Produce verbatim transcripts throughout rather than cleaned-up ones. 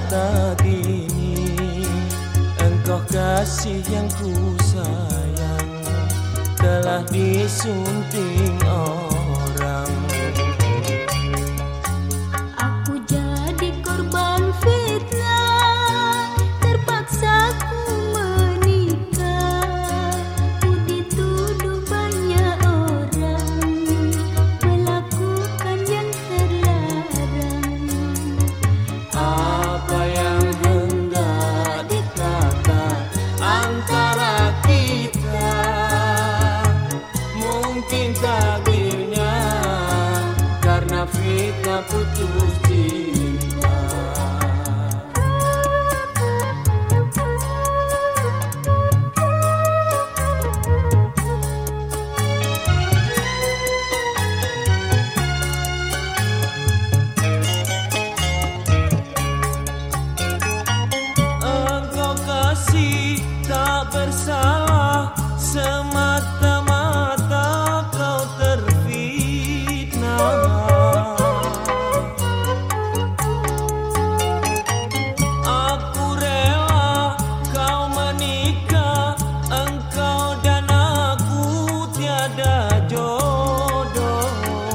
saat ini engkau kasih yang ku sayang telah disunting orang. Aku jadi korban fitnah, terpaksa ku menikah. Ku dituduh banyak orang melakukan yang terlarang. Apa yang hendak dikata antara kita, mungkin takdirnya karena fitnah putus cinta. Engkau kasih tak bersalah, semata-mata kau terfitnah. Aku rela kau menikah, engkau dan aku tiada jodoh.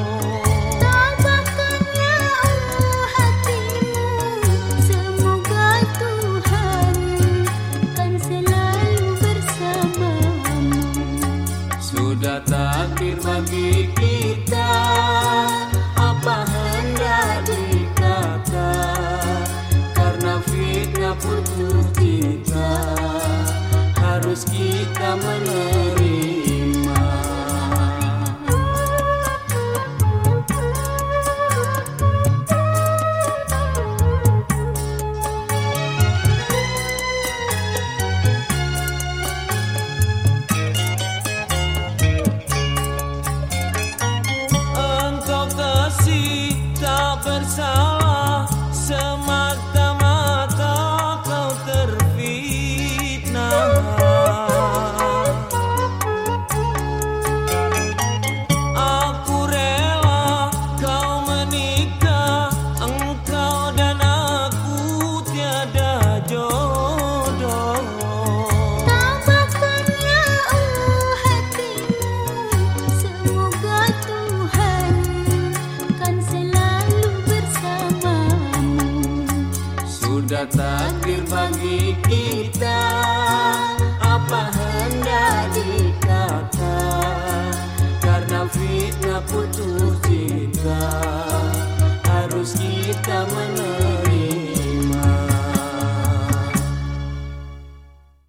Tabahkanlah hatimu, semoga Tuhan kan selalu bersamamu. Sudah takdir bagi kita, apa hendak dikata, karena fitnah putus cinta harus kita menerima. Engkau kasih tak bersalah, semata-mata kau terfitnah. Aku rela kau menikah, engkau dan aku tiada jodoh. Tabahkanlah hatimu, semoga Tuhan kan selalu bersamamu. Sudah takdir bagi kita, apa hendak dikata, karena fitnah putus